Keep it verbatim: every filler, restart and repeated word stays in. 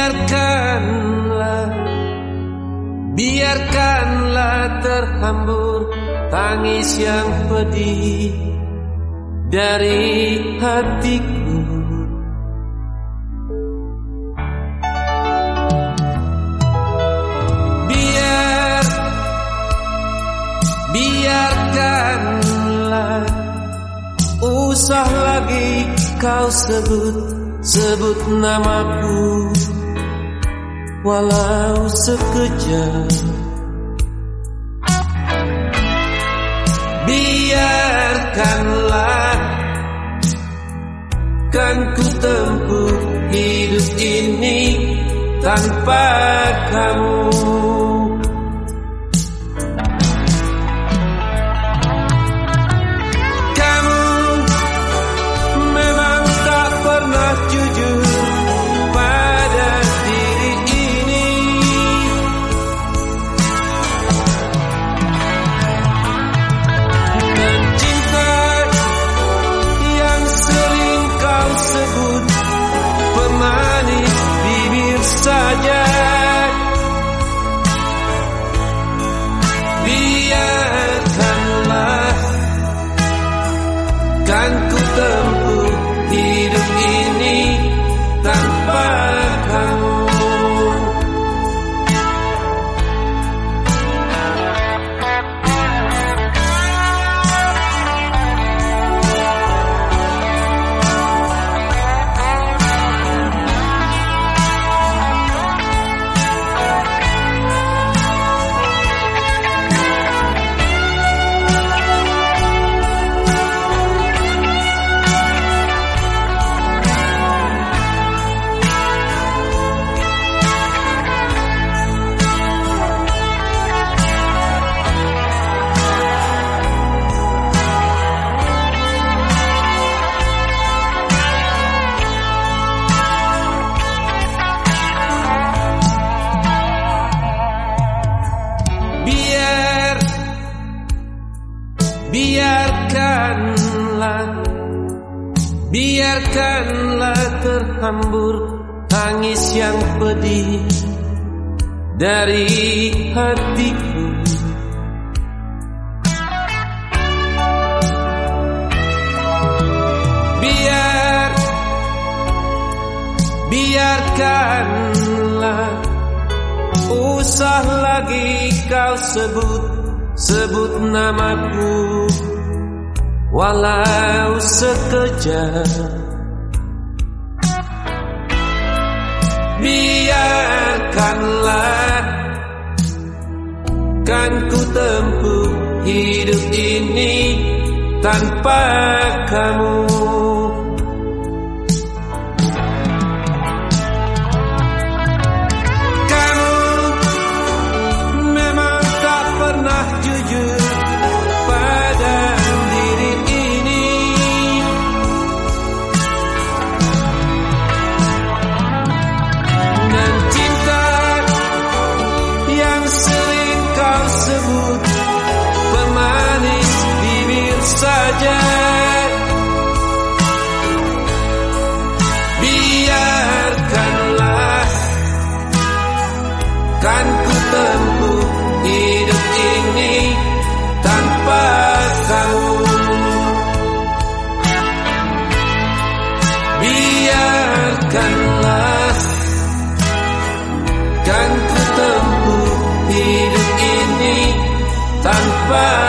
Biarkanlah, biarkanlah terhambur tangis yang pedih dari hatiku. Biar, biarkanlah, usah lagi kau sebut sebut namaku, walau sekejap. Biarkanlah, kan ku tempuh hidup ini tanpa kamu. Kamu memang tak pernah jujur pada diri ini. Dan cinta yang sering kau sebut pemanis bibir saja. Biarkanlah, kan ku tempuh hidup ini tanpa kamu. Biar, biarkanlah, biarkanlah terhambur tangis yang pedih dari hatiku. Biar, biarkanlah, usah lagi kau sebut sebut namaku, walau sekejap. Biarkanlah, kan ku tempuh hidup ini tanpa kamu. Saja biarkanlah, kan ku tempuh hidup ini tanpa kamu. Biarkanlah, kan ku tempuh hidup ini tanpa